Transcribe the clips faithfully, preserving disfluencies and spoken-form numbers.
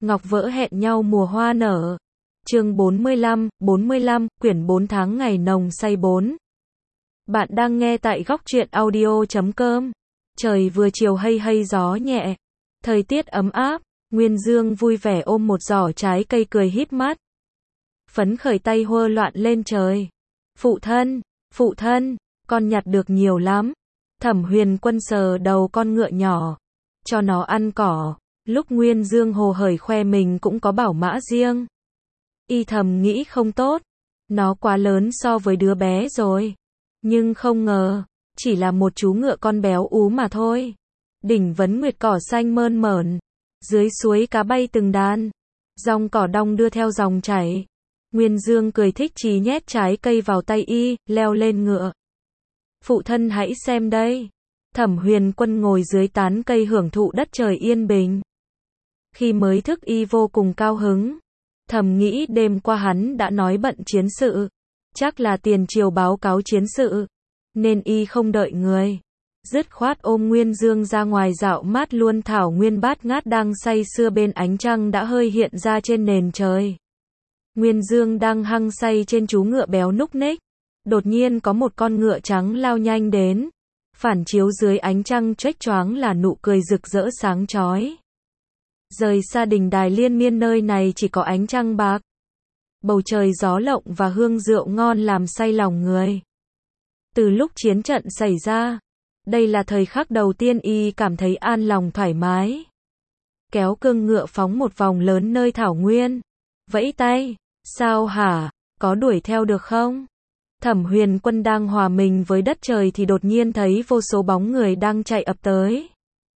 Ngọc vỡ hẹn nhau mùa hoa nở. Chương bốn mươi lăm, bốn mươi lăm, quyển bốn tháng ngày nồng say bốn. Bạn đang nghe tại góc truyện audio chấm com. Trời vừa chiều hây hây gió nhẹ. Thời tiết ấm áp, Nguyên Dương vui vẻ ôm một giỏ trái cây cười híp mắt. Phấn khởi tay hơ loạn lên trời. Phụ thân, phụ thân, con nhặt được nhiều lắm. Thẩm Huyền Quân sờ đầu con ngựa nhỏ, cho nó ăn cỏ. Lúc Nguyên Dương hồ hởi khoe mình cũng có bảo mã riêng. Y thầm nghĩ không tốt, nó quá lớn so với đứa bé rồi. Nhưng không ngờ, chỉ là một chú ngựa con béo ú mà thôi. Đỉnh vấn nguyệt cỏ xanh mơn mởn, dưới suối cá bay từng đàn, dòng cỏ đong đưa theo dòng chảy. Nguyên Dương cười thích chí nhét trái cây vào tay y, leo lên ngựa. Phụ thân hãy xem đây. Thẩm Huyền Quân ngồi dưới tán cây hưởng thụ đất trời yên bình. Khi mới thức y vô cùng cao hứng. Thầm nghĩ đêm qua hắn đã nói bận chiến sự. Chắc là tiền triều báo cáo chiến sự. Nên y không đợi người. Dứt khoát ôm Nguyên Dương ra ngoài dạo mát luôn. Thảo Nguyên bát ngát đang say sưa bên ánh trăng đã hơi hiện ra trên nền trời. Nguyên Dương đang hăng say trên chú ngựa béo núc ních. Đột nhiên có một con ngựa trắng lao nhanh đến. Phản chiếu dưới ánh trăng chếch choáng là nụ cười rực rỡ sáng chói. Rời xa đình đài liên miên nơi này chỉ có ánh trăng bạc. Bầu trời gió lộng và hương rượu ngon làm say lòng người. Từ lúc chiến trận xảy ra, đây là thời khắc đầu tiên y cảm thấy an lòng thoải mái. Kéo cương ngựa phóng một vòng lớn nơi thảo nguyên. Vẫy tay, sao hả, có đuổi theo được không? Thẩm Huyền Quân đang hòa mình với đất trời thì đột nhiên thấy vô số bóng người đang chạy ập tới.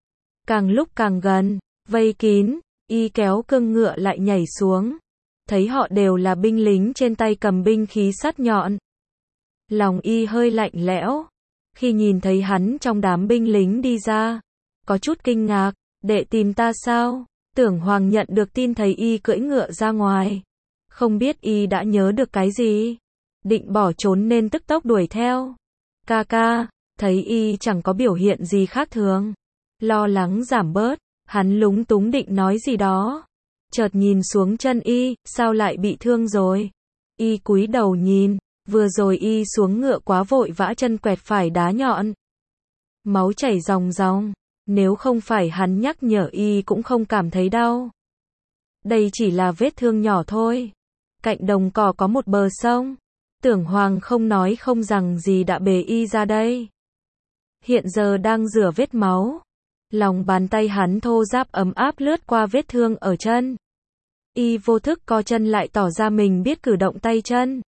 Càng lúc càng gần, vây kín, y kéo cương ngựa lại nhảy xuống. Thấy họ đều là binh lính trên tay cầm binh khí sắt nhọn. Lòng y hơi lạnh lẽo. Khi nhìn thấy hắn trong đám binh lính đi ra, có chút kinh ngạc, đệ tìm ta sao? Tưởng Hoàng nhận được tin thấy y cưỡi ngựa ra ngoài. Không biết y đã nhớ được cái gì. Định bỏ trốn nên tức tốc đuổi theo. Ca ca, thấy y chẳng có biểu hiện gì khác thường. Lo lắng giảm bớt, hắn lúng túng định nói gì đó. Chợt nhìn xuống chân y, sao lại bị thương rồi? Y cúi đầu nhìn, vừa rồi y xuống ngựa quá vội vã chân quẹt phải đá nhọn. Máu chảy ròng ròng, nếu không phải hắn nhắc nhở y cũng không cảm thấy đau. Đây chỉ là vết thương nhỏ thôi. Cạnh đồng cỏ có một bờ sông. Tưởng Hoàng không nói không rằng gì đã bế y ra đây. Hiện giờ đang rửa vết máu. Lòng bàn tay hắn thô ráp ấm áp lướt qua vết thương ở chân. Y vô thức co chân lại tỏ ra mình biết cử động tay chân.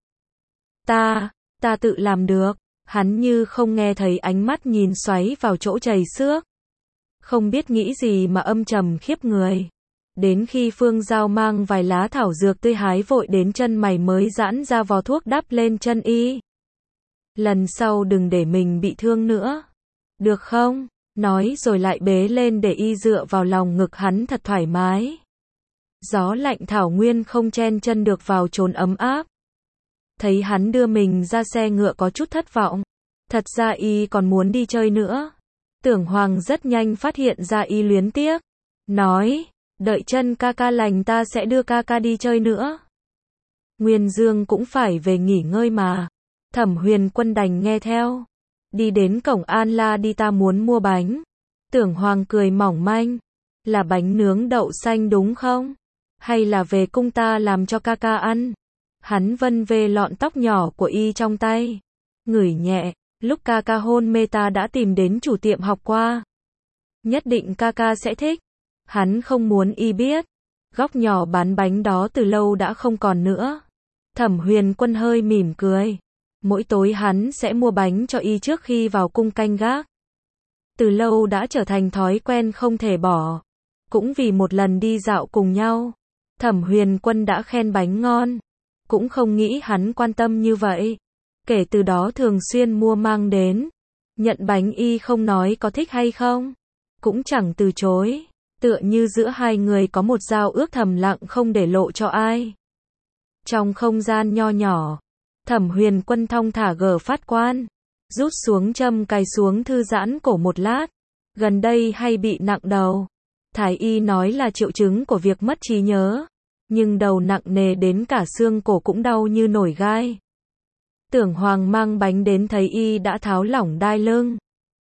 Ta, ta tự làm được. Hắn như không nghe thấy ánh mắt nhìn xoáy vào chỗ chảy xước. Không biết nghĩ gì mà âm trầm khiếp người. Đến khi Phương Giao mang vài lá thảo dược tươi hái vội đến chân mày mới giãn ra vò thuốc đắp lên chân y. Lần sau đừng để mình bị thương nữa. Được không? Nói rồi lại bế lên để y dựa vào lòng ngực hắn thật thoải mái. Gió lạnh thảo nguyên không chen chân được vào chốn ấm áp. Thấy hắn đưa mình ra xe ngựa có chút thất vọng. Thật ra y còn muốn đi chơi nữa. Tưởng Hoàng rất nhanh phát hiện ra y luyến tiếc. Nói, đợi chân ca ca lành ta sẽ đưa ca ca đi chơi nữa. Nguyên Dương cũng phải về nghỉ ngơi mà. Thẩm Huyền Quân đành nghe theo. Đi đến cổng An La đi ta muốn mua bánh. Tưởng Hoàng cười mỏng manh. Là bánh nướng đậu xanh đúng không? Hay là về cung ta làm cho ca ca ăn? Hắn vân về lọn tóc nhỏ của y trong tay. Ngửi nhẹ, lúc ca ca hôn mê ta đã tìm đến chủ tiệm học qua. Nhất định ca ca sẽ thích. Hắn không muốn y biết. Góc nhỏ bán bánh đó từ lâu đã không còn nữa. Thẩm Huyền Quân hơi mỉm cười. Mỗi tối hắn sẽ mua bánh cho y trước khi vào cung canh gác. Từ lâu đã trở thành thói quen không thể bỏ. Cũng vì một lần đi dạo cùng nhau. Thẩm Huyền Quân đã khen bánh ngon. Cũng không nghĩ hắn quan tâm như vậy. Kể từ đó thường xuyên mua mang đến. Nhận bánh y không nói có thích hay không. Cũng chẳng từ chối. Tựa như giữa hai người có một giao ước thầm lặng không để lộ cho ai. Trong không gian nho nhỏ, Thẩm Huyền Quân thong thả gỡ phát quan, rút xuống châm cài xuống thư giãn cổ một lát. Gần đây hay bị nặng đầu. Thái y nói là triệu chứng của việc mất trí nhớ, nhưng đầu nặng nề đến cả xương cổ cũng đau như nổi gai. Tưởng Hoàng mang bánh đến thấy y đã tháo lỏng đai lưng,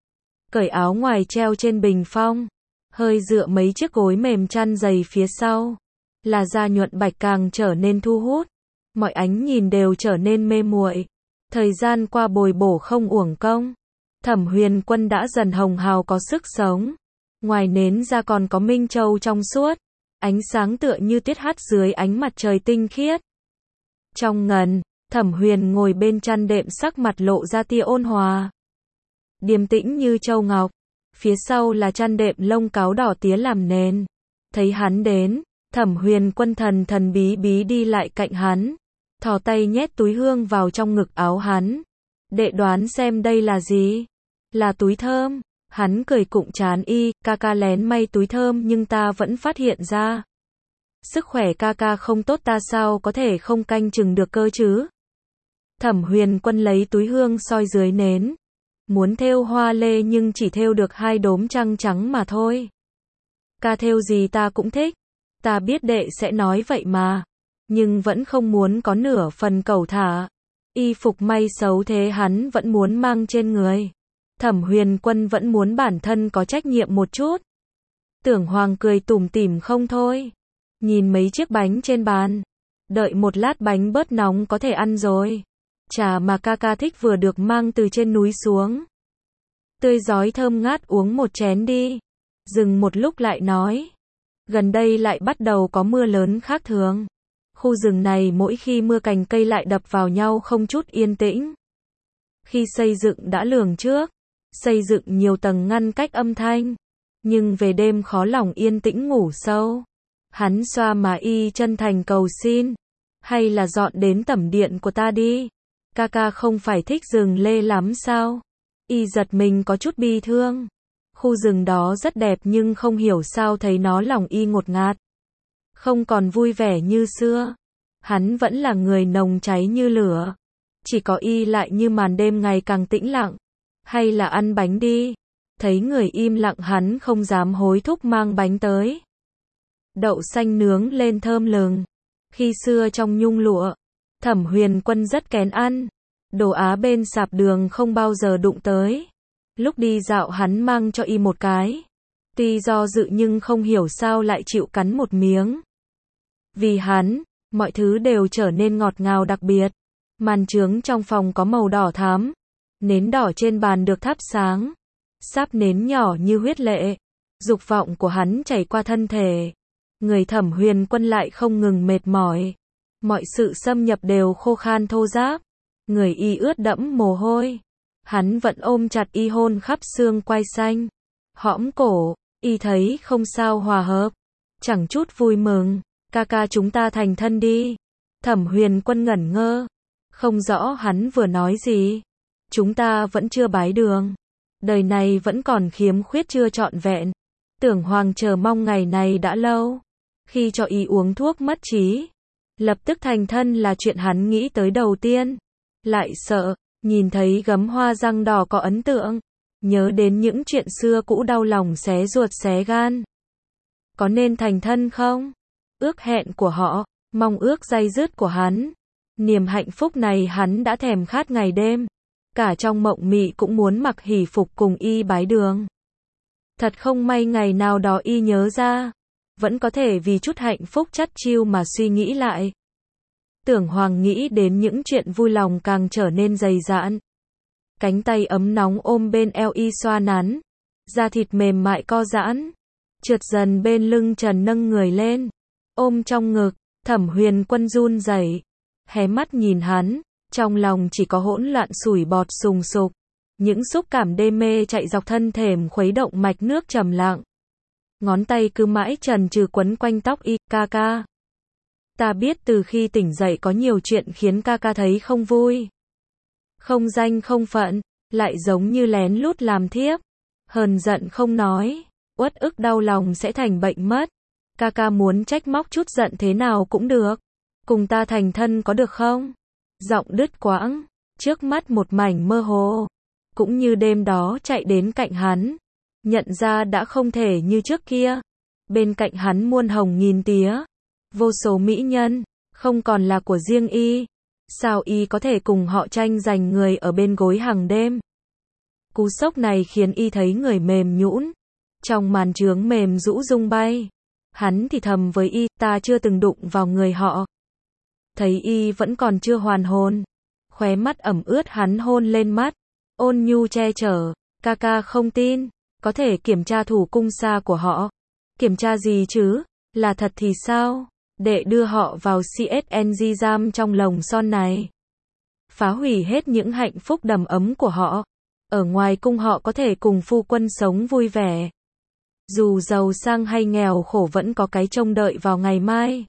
cởi áo ngoài treo trên bình phong, hơi dựa mấy chiếc gối mềm chăn dày phía sau, là da nhuận bạch càng trở nên thu hút, mọi ánh nhìn đều trở nên mê muội. Thời gian qua bồi bổ không uổng công, Thẩm Huyền Quân đã dần hồng hào có sức sống. Ngoài nến ra còn có minh châu trong suốt, ánh sáng tựa như tiết hát dưới ánh mặt trời tinh khiết. Trong ngần, Thẩm Huyền ngồi bên chăn đệm, sắc mặt lộ ra tia ôn hòa, điềm tĩnh như châu ngọc. Phía sau là chăn đệm lông cáo đỏ tía làm nền. Thấy hắn đến, Thẩm Huyền Quân thần thần bí bí đi lại cạnh hắn, thò tay nhét túi hương vào trong ngực áo hắn. Đệ đoán xem đây là gì? Là túi thơm. Hắn cười cụng chán y, ca ca lén may túi thơm nhưng ta vẫn phát hiện ra. Sức khỏe ca ca không tốt, ta sao có thể không canh chừng được cơ chứ? Thẩm Huyền Quân lấy túi hương soi dưới nến, muốn thêu hoa lê nhưng chỉ thêu được hai đốm trăng trắng mà thôi. Ca thêu gì ta cũng thích, ta biết đệ sẽ nói vậy mà, nhưng vẫn không muốn có nửa phần cẩu thả. Y phục may xấu thế hắn vẫn muốn mang trên người. Thẩm Huyền Quân vẫn muốn bản thân có trách nhiệm một chút. Tưởng Hoàng cười tủm tỉm không thôi, nhìn mấy chiếc bánh trên bàn, đợi một lát bánh bớt nóng có thể ăn rồi. Trà mà ca ca thích vừa được mang từ trên núi xuống, tươi rói thơm ngát, uống một chén đi. Dừng một lúc lại nói, gần đây lại bắt đầu có mưa lớn khác thường. Khu rừng này mỗi khi mưa cành cây lại đập vào nhau không chút yên tĩnh. Khi xây dựng đã lường trước, xây dựng nhiều tầng ngăn cách âm thanh, nhưng về đêm khó lòng yên tĩnh ngủ sâu. Hắn xoa má y chân thành cầu xin, hay là dọn đến tẩm điện của ta đi. Ca ca không phải thích rừng lê lắm sao? Y giật mình có chút bi thương. Khu rừng đó rất đẹp nhưng không hiểu sao thấy nó lòng y ngột ngạt, không còn vui vẻ như xưa. Hắn vẫn là người nồng cháy như lửa, chỉ có y lại như màn đêm ngày càng tĩnh lặng. Hay là ăn bánh đi. Thấy người im lặng hắn không dám hối thúc mang bánh tới. Đậu xanh nướng lên thơm lừng. Khi xưa trong nhung lụa, Thẩm Huyền Quân rất kén ăn. Đồ Á bên sạp đường không bao giờ đụng tới. Lúc đi dạo hắn mang cho y một cái. Tuy do dự nhưng không hiểu sao lại chịu cắn một miếng. Vì hắn, mọi thứ đều trở nên ngọt ngào đặc biệt. Màn chướng trong phòng có màu đỏ thắm. Nến đỏ trên bàn được thắp sáng. Sáp nến nhỏ như huyết lệ. Dục vọng của hắn chảy qua thân thể. Người Thẩm Huyền Quân lại không ngừng mệt mỏi. Mọi sự xâm nhập đều khô khan thô ráp. Người y ướt đẫm mồ hôi. Hắn vẫn ôm chặt y hôn khắp xương quai xanh. Hõm cổ, y thấy không sao hòa hợp. Chẳng chút vui mừng. Ca ca chúng ta thành thân đi. Thẩm Huyền Quân ngẩn ngơ. Không rõ hắn vừa nói gì. Chúng ta vẫn chưa bái đường. Đời này vẫn còn khiếm khuyết chưa trọn vẹn. Tưởng Hoàng chờ mong ngày này đã lâu. Khi cho y uống thuốc mất trí, lập tức thành thân là chuyện hắn nghĩ tới đầu tiên. Lại sợ, nhìn thấy gấm hoa răng đỏ có ấn tượng. Nhớ đến những chuyện xưa cũ đau lòng xé ruột xé gan. Có nên thành thân không? Ước hẹn của họ, mong ước day dứt của hắn. Niềm hạnh phúc này hắn đã thèm khát ngày đêm. Cả trong mộng mị cũng muốn mặc hỷ phục cùng y bái đường. Thật không may ngày nào đó y nhớ ra. Vẫn có thể vì chút hạnh phúc chắt chiu mà suy nghĩ lại. Tưởng Hoàng nghĩ đến những chuyện vui lòng càng trở nên dày dạn. Cánh tay ấm nóng ôm bên eo y xoa nắn. Da thịt mềm mại co giãn. Trượt dần bên lưng trần nâng người lên. Ôm trong ngực, Thẩm Huyền Quân run rẩy, hé mắt nhìn hắn. Trong lòng chỉ có hỗn loạn sủi bọt sùng sục. Những xúc cảm đê mê chạy dọc thân thềm khuấy động mạch nước trầm lặng. Ngón tay cứ mãi trần trừ quấn quanh tóc y. Ca ca, ta biết từ khi tỉnh dậy có nhiều chuyện khiến ca ca thấy không vui. Không danh không phận, lại giống như lén lút làm thiếp. Hờn giận không nói, uất ức đau lòng sẽ thành bệnh mất. Ca ca muốn trách móc chút giận thế nào cũng được. Cùng ta thành thân có được không? Giọng đứt quãng, trước mắt một mảnh mơ hồ. Cũng như đêm đó chạy đến cạnh hắn, nhận ra đã không thể như trước kia. Bên cạnh hắn muôn hồng nghìn tía, vô số mỹ nhân, không còn là của riêng y. Sao y có thể cùng họ tranh giành người ở bên gối hàng đêm? Cú sốc này khiến y thấy người mềm nhũn, trong màn trướng mềm rũ rung bay. Hắn thì thầm với y, ta chưa từng đụng vào người họ. Thấy y vẫn còn chưa hoàn hồn, khóe mắt ẩm ướt hắn hôn lên mắt, ôn nhu che chở, ca ca không tin, có thể kiểm tra thủ cung xa của họ. Kiểm tra gì chứ, là thật thì sao? Để đưa họ vào xê ét en giê giam trong lồng son này. Phá hủy hết những hạnh phúc đầm ấm của họ. Ở ngoài cung họ có thể cùng phu quân sống vui vẻ. Dù giàu sang hay nghèo khổ vẫn có cái trông đợi vào ngày mai.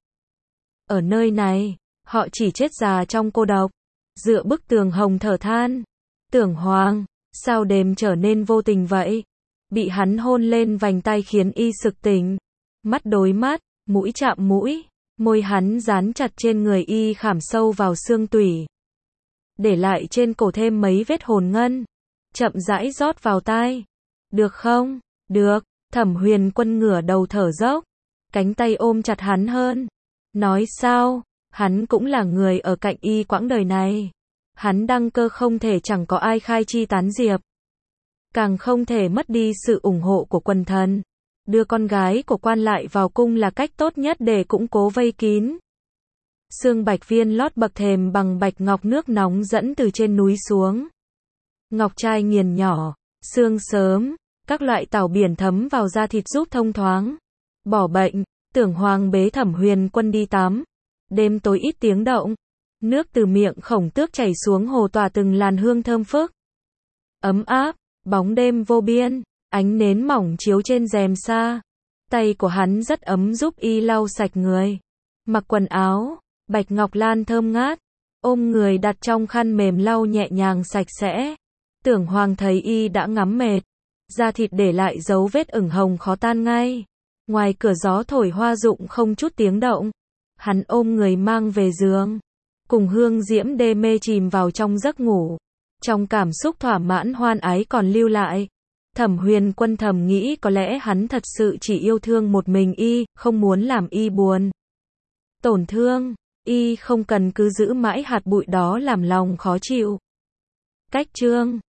Ở nơi này, họ chỉ chết già trong cô độc, dựa bức tường hồng thở than. Tưởng Hoàng, sao đêm trở nên vô tình vậy? Bị hắn hôn lên vành tay khiến y sực tỉnh. Mắt đối mắt, mũi chạm mũi, môi hắn dán chặt trên người y khảm sâu vào xương tủy. Để lại trên cổ thêm mấy vết hồn ngân. Chậm rãi rót vào tai. Được không? Được. Thẩm Huyền Quân ngửa đầu thở dốc, cánh tay ôm chặt hắn hơn. Nói sao? Hắn cũng là người ở cạnh y quãng đời này. Hắn đăng cơ không thể chẳng có ai khai chi tán diệp. Càng không thể mất đi sự ủng hộ của quần thần. Đưa con gái của quan lại vào cung là cách tốt nhất để củng cố vây kín. Xương bạch viên lót bậc thềm bằng bạch ngọc nước nóng dẫn từ trên núi xuống. Ngọc trai nghiền nhỏ, sương sớm, các loại tảo biển thấm vào da thịt giúp thông thoáng. Bỏ bệnh, Tưởng Hoàng bế Thẩm Huyền Quân đi tắm. Đêm tối ít tiếng động. Nước từ miệng khổng tước chảy xuống hồ tỏa từng làn hương thơm phức. Ấm áp, bóng đêm vô biên, ánh nến mỏng chiếu trên rèm sa. Tay của hắn rất ấm giúp y lau sạch người. Mặc quần áo, bạch ngọc lan thơm ngát. Ôm người đặt trong khăn mềm lau nhẹ nhàng sạch sẽ. Tưởng Hoàng thấy y đã ngắm mệt. Da thịt để lại dấu vết ửng hồng khó tan ngay. Ngoài cửa gió thổi hoa rụng không chút tiếng động. Hắn ôm người mang về giường. Cùng hương diễm đê mê chìm vào trong giấc ngủ. Trong cảm xúc thỏa mãn hoan ái còn lưu lại. Thẩm Huyền Quân thầm nghĩ có lẽ hắn thật sự chỉ yêu thương một mình y, không muốn làm y buồn. Tổn thương, y không cần cứ giữ mãi hạt bụi đó làm lòng khó chịu. Cách chương